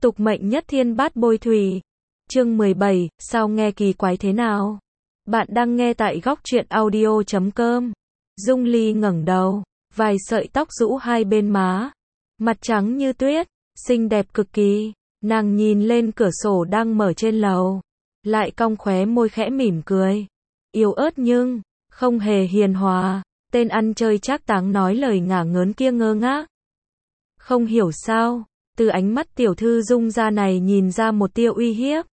Tục mệnh nhất thiên bát bôi thủy. Chương 17, sao nghe kỳ quái thế nào? Bạn đang nghe tại góc truyện audio.com. Dung Ly ngẩng đầu, vài sợi tóc rũ hai bên má, mặt trắng như tuyết, xinh đẹp cực kỳ. Nàng nhìn lên cửa sổ đang mở trên lầu, lại cong khóe môi khẽ mỉm cười, yếu ớt nhưng không hề hiền hòa. Tên ăn chơi trác táng nói lời ngả ngớn kia ngơ ngác, không hiểu sao, từ ánh mắt tiểu thư Dung gia này nhìn ra một tia uy hiếp.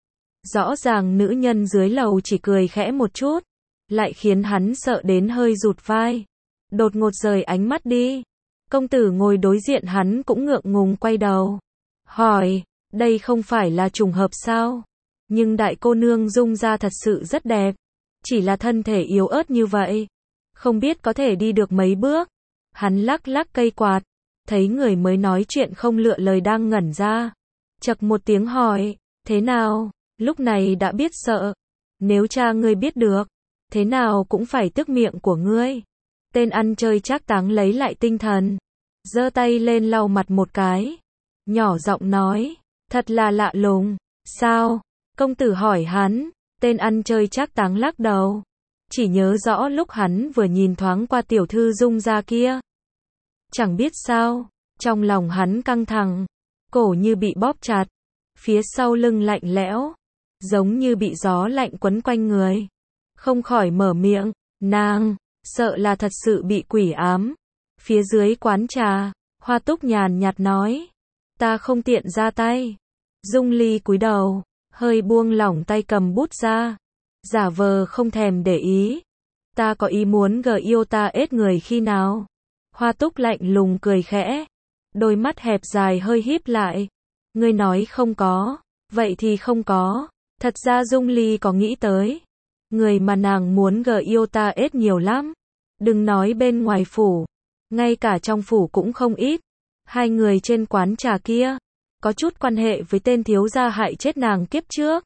Rõ ràng nữ nhân dưới lầu chỉ cười khẽ một chút, lại khiến hắn sợ đến hơi rụt vai, đột ngột rời ánh mắt đi. Công tử ngồi đối diện hắn cũng ngượng ngùng quay đầu, hỏi, đây không phải là trùng hợp sao? Nhưng đại cô nương Dung gia thật sự rất đẹp, chỉ là thân thể yếu ớt như vậy, không biết có thể đi được mấy bước. Hắn lắc lắc cây quạt, thấy người mới nói chuyện không lựa lời đang ngẩn ra, chậc một tiếng hỏi, thế nào, lúc này đã biết sợ, nếu cha ngươi biết được, thế nào cũng phải tước miệng của ngươi. Tên ăn chơi trác táng lấy lại tinh thần, giơ tay lên lau mặt một cái, nhỏ giọng nói, thật là lạ lùng. Sao? Công tử hỏi hắn. Tên ăn chơi trác táng lắc đầu, chỉ nhớ rõ lúc hắn vừa nhìn thoáng qua tiểu thư Dung gia kia, chẳng biết sao, trong lòng hắn căng thẳng, cổ như bị bóp chặt, phía sau lưng lạnh lẽo, giống như bị gió lạnh quấn quanh người, không khỏi mở miệng, nàng, sợ là thật sự bị quỷ ám. Phía dưới quán trà, Hoa Túc nhàn nhạt nói, ta không tiện ra tay. Dung Ly cúi đầu, hơi buông lỏng tay cầm bút ra, giả vờ không thèm để ý, ta có ý muốn yêu ta ết người khi nào? Hoa Túc lạnh lùng cười khẽ, đôi mắt hẹp dài hơi híp lại, ngươi nói không có, vậy thì không có. Thật ra Dung Ly có nghĩ tới, người mà nàng muốn yêu ta ết nhiều lắm, đừng nói bên ngoài phủ, ngay cả trong phủ cũng không ít. Hai người trên quán trà kia, có chút quan hệ với tên thiếu gia hại chết nàng kiếp trước.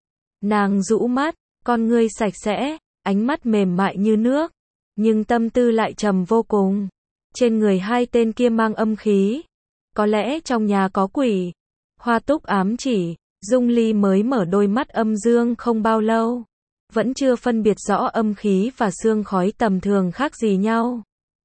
Nàng rũ mắt, con ngươi sạch sẽ, ánh mắt mềm mại như nước, nhưng tâm tư lại trầm vô cùng. Trên người hai tên kia mang âm khí, có lẽ trong nhà có quỷ. Hoa Túc ám chỉ, Dung Ly mới mở đôi mắt âm dương không bao lâu, vẫn chưa phân biệt rõ âm khí và sương khói tầm thường khác gì nhau.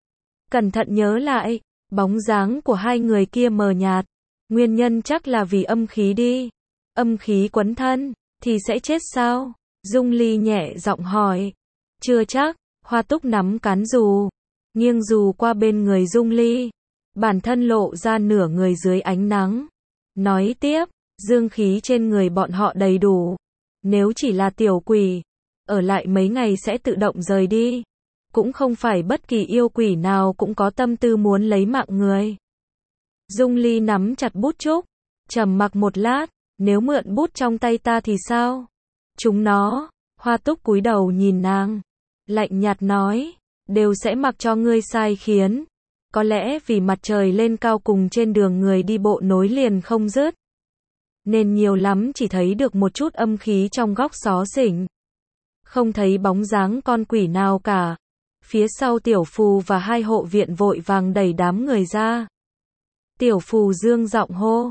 Cẩn thận nhớ lại, bóng dáng của hai người kia mờ nhạt, nguyên nhân chắc là vì âm khí đi. Âm khí quấn thân, thì sẽ chết sao? Dung Ly nhẹ giọng hỏi. Chưa chắc. Hoa Túc nắm cán dù, nghiêng dù qua bên người Dung Ly, bản thân lộ ra nửa người dưới ánh nắng. Nói tiếp, dương khí trên người bọn họ đầy đủ. Nếu chỉ là tiểu quỷ, ở lại mấy ngày sẽ tự động rời đi. Cũng không phải bất kỳ yêu quỷ nào cũng có tâm tư muốn lấy mạng người. Dung Ly nắm chặt bút trúc, trầm mặc một lát, nếu mượn bút trong tay ta thì sao? Chúng nó, Hoa Túc cúi đầu nhìn nàng, lạnh nhạt nói, đều sẽ mặc cho ngươi sai khiến. Có lẽ vì mặt trời lên cao cùng trên đường người đi bộ nối liền không dứt, nên nhiều lắm chỉ thấy được một chút âm khí trong góc xó xỉnh, không thấy bóng dáng con quỷ nào cả. Phía sau Tiểu Phù và hai hộ viện vội vàng đẩy đám người ra. Tiểu Phù dương giọng hô,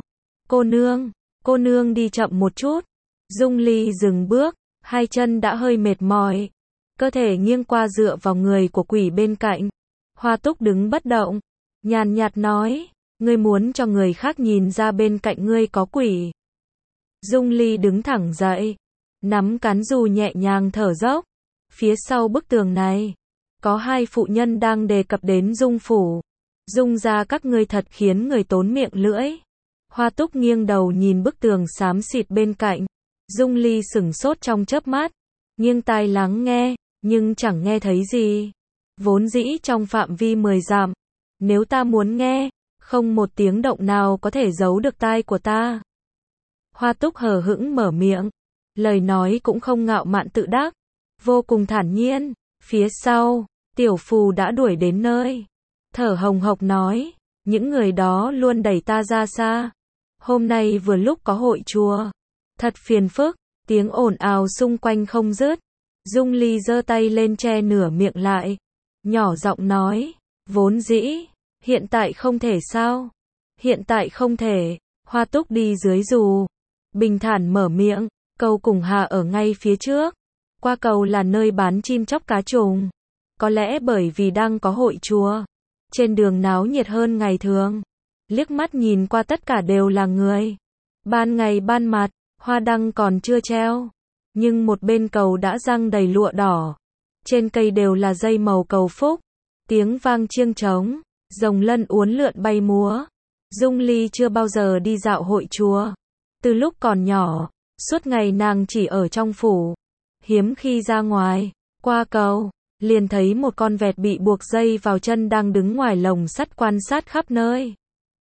cô nương đi chậm một chút. Dung Ly dừng bước, hai chân đã hơi mệt mỏi, cơ thể nghiêng qua dựa vào người của quỷ bên cạnh. Hoa Túc đứng bất động, nhàn nhạt nói, ngươi muốn cho người khác nhìn ra bên cạnh ngươi có quỷ. Dung Ly đứng thẳng dậy, nắm cán dù nhẹ nhàng thở dốc. Phía sau bức tường này, có hai phụ nhân đang đề cập đến Dung phủ. Dung gia các ngươi thật khiến người tốn miệng lưỡi. Hoa Túc nghiêng đầu nhìn bức tường xám xịt bên cạnh. Dung Ly sửng sốt trong chớp mắt, nghiêng tai lắng nghe, nhưng chẳng nghe thấy gì. Vốn dĩ trong phạm vi 10 dặm, nếu ta muốn nghe, không một tiếng động nào có thể giấu được tai của ta. Hoa Túc hờ hững mở miệng, lời nói cũng không ngạo mạn tự đắc, vô cùng thản nhiên. Phía sau, Tiểu Phù đã đuổi đến nơi, thở hồng hộc nói, những người đó luôn đẩy ta ra xa. Hôm nay vừa lúc có hội chùa, thật phiền phức, tiếng ồn ào xung quanh không dứt. Dung Ly giơ tay lên che nửa miệng lại, nhỏ giọng nói, vốn dĩ, hiện tại không thể sao? Hiện tại không thể. Hoa Túc đi dưới dù, bình thản mở miệng, cầu cùng hạ ở ngay phía trước. Qua cầu là nơi bán chim chóc cá trùng. Có lẽ bởi vì đang có hội chùa, trên đường náo nhiệt hơn ngày thường. Liếc mắt nhìn qua tất cả đều là người. Ban ngày ban mặt, hoa đăng còn chưa treo, nhưng một bên cầu đã răng đầy lụa đỏ. Trên cây đều là dây màu cầu phúc. Tiếng vang chiêng trống, rồng lân uốn lượn bay múa. Dung Ly chưa bao giờ đi dạo hội chùa. Từ lúc còn nhỏ, suốt ngày nàng chỉ ở trong phủ. Hiếm khi ra ngoài, qua cầu, liền thấy một con vẹt bị buộc dây vào chân đang đứng ngoài lồng sắt quan sát khắp nơi.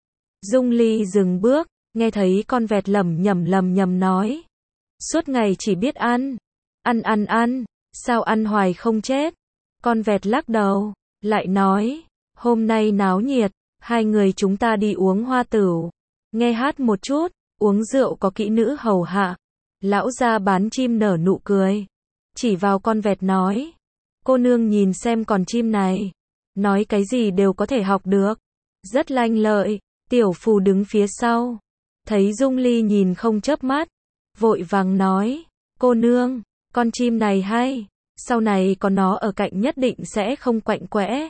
Dung Ly dừng bước, nghe thấy con vẹt lẩm nhẩm nói. Suốt ngày chỉ biết ăn, ăn, sao ăn hoài không chết. Con vẹt lắc đầu, lại nói, hôm nay náo nhiệt, hai người chúng ta đi uống hoa tửu, nghe hát một chút, uống rượu có kỹ nữ hầu hạ. Lão gia bán chim nở nụ cười, chỉ vào con vẹt nói, cô nương nhìn xem con chim này, nói cái gì đều có thể học được, rất lanh lợi. Tiểu Phù đứng phía sau, thấy Dung Ly nhìn không chớp mắt, vội vàng nói, cô nương, con chim này hay, sau này có nó ở cạnh nhất định sẽ không quạnh quẽ.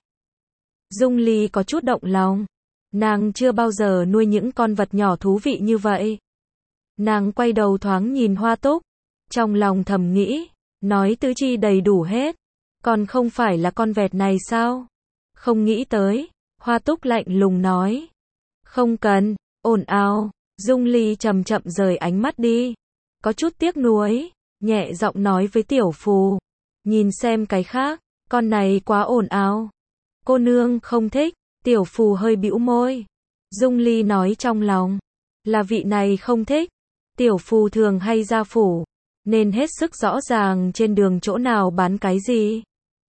Dung Ly có chút động lòng, nàng chưa bao giờ nuôi những con vật nhỏ thú vị như vậy. Nàng quay đầu thoáng nhìn Hoa Túc, trong lòng thầm nghĩ, nói tứ chi đầy đủ hết, còn không phải là con vẹt này sao? Không nghĩ tới, Hoa Túc lạnh lùng nói, không cần, ồn ào. Dung Ly chậm chậm rời ánh mắt đi, có chút tiếc nuối, nhẹ giọng nói với Tiểu Phù, nhìn xem cái khác, con này quá ồn ào. Cô nương không thích. Tiểu Phù hơi bĩu môi. Dung Ly nói trong lòng, là vị này không thích. Tiểu Phù thường hay ra phủ, nên hết sức rõ ràng trên đường chỗ nào bán cái gì.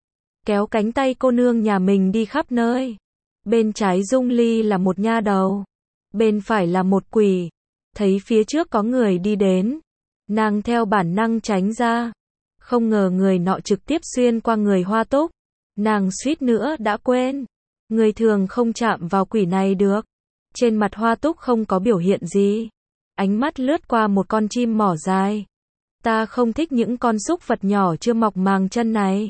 Kéo cánh tay cô nương nhà mình đi khắp nơi. Bên trái Dung Ly là một nha đầu, bên phải là một quỷ. Thấy phía trước có người đi đến, nàng theo bản năng tránh ra. Không ngờ người nọ trực tiếp xuyên qua người Hoa Túc. Nàng suýt nữa đã quên, người thường không chạm vào quỷ này được. Trên mặt Hoa Túc không có biểu hiện gì, ánh mắt lướt qua một con chim mỏ dài. Ta không thích những con súc vật nhỏ chưa mọc màng chân này.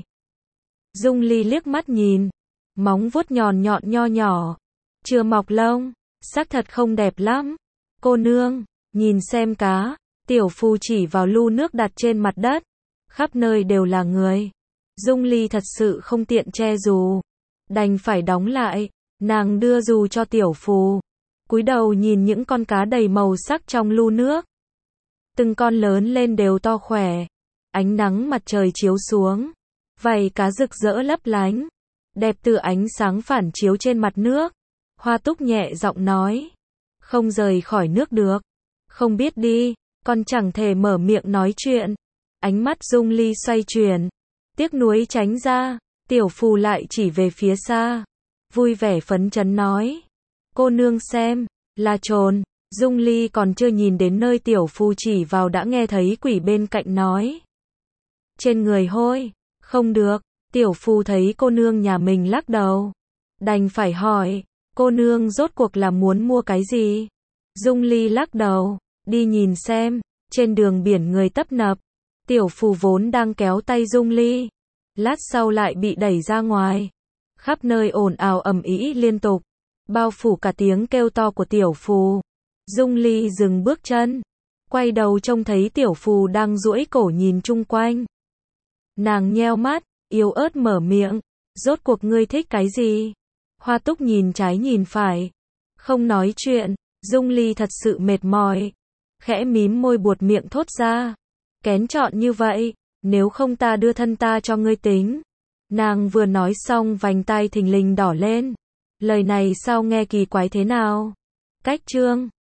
Dung Ly liếc mắt nhìn, móng vuốt nhọn nho nhỏ, chưa mọc lông, xác thật không đẹp lắm. Cô nương, nhìn xem cá. Tiểu Phù chỉ vào lu nước đặt trên mặt đất, khắp nơi đều là người. Dung Ly thật sự không tiện che dù, đành phải đóng lại. Nàng đưa dù cho Tiểu Phù, cúi đầu nhìn những con cá đầy màu sắc trong lu nước. Từng con lớn lên đều to khỏe, ánh nắng mặt trời chiếu xuống, vảy cá rực rỡ lấp lánh, đẹp từ ánh sáng phản chiếu trên mặt nước. Hoa Túc nhẹ giọng nói, không rời khỏi nước được. Không biết đi, con chẳng thể mở miệng nói chuyện. Ánh mắt Dung Ly xoay chuyển, tiếc nuối tránh ra. Tiểu Phù lại chỉ về phía xa, vui vẻ phấn chấn nói, cô nương xem, là trồn. Dung Ly còn chưa nhìn đến nơi Tiểu Phù chỉ vào đã nghe thấy quỷ bên cạnh nói, trên người hôi. Không được. Tiểu Phù thấy cô nương nhà mình lắc đầu, đành phải hỏi, cô nương rốt cuộc là muốn mua cái gì? Dung Ly lắc đầu, đi nhìn xem. Trên đường biển người tấp nập. Tiểu Phù vốn đang kéo tay Dung Ly, lát sau lại bị đẩy ra ngoài. Khắp nơi ồn ào ầm ĩ liên tục, bao phủ cả tiếng kêu to của Tiểu Phù. Dung Ly dừng bước chân, quay đầu trông thấy Tiểu Phù đang duỗi cổ nhìn chung quanh. Nàng nheo mắt, yếu ớt mở miệng, rốt cuộc ngươi thích cái gì? Hoa Túc nhìn trái nhìn phải, không nói chuyện. Dung Ly thật sự mệt mỏi, khẽ mím môi buột miệng thốt ra, kén chọn như vậy, nếu không ta đưa thân ta cho ngươi tính. Nàng vừa nói xong vành tai thình lình đỏ lên. Lời này sao nghe kỳ quái thế nào? Cách chương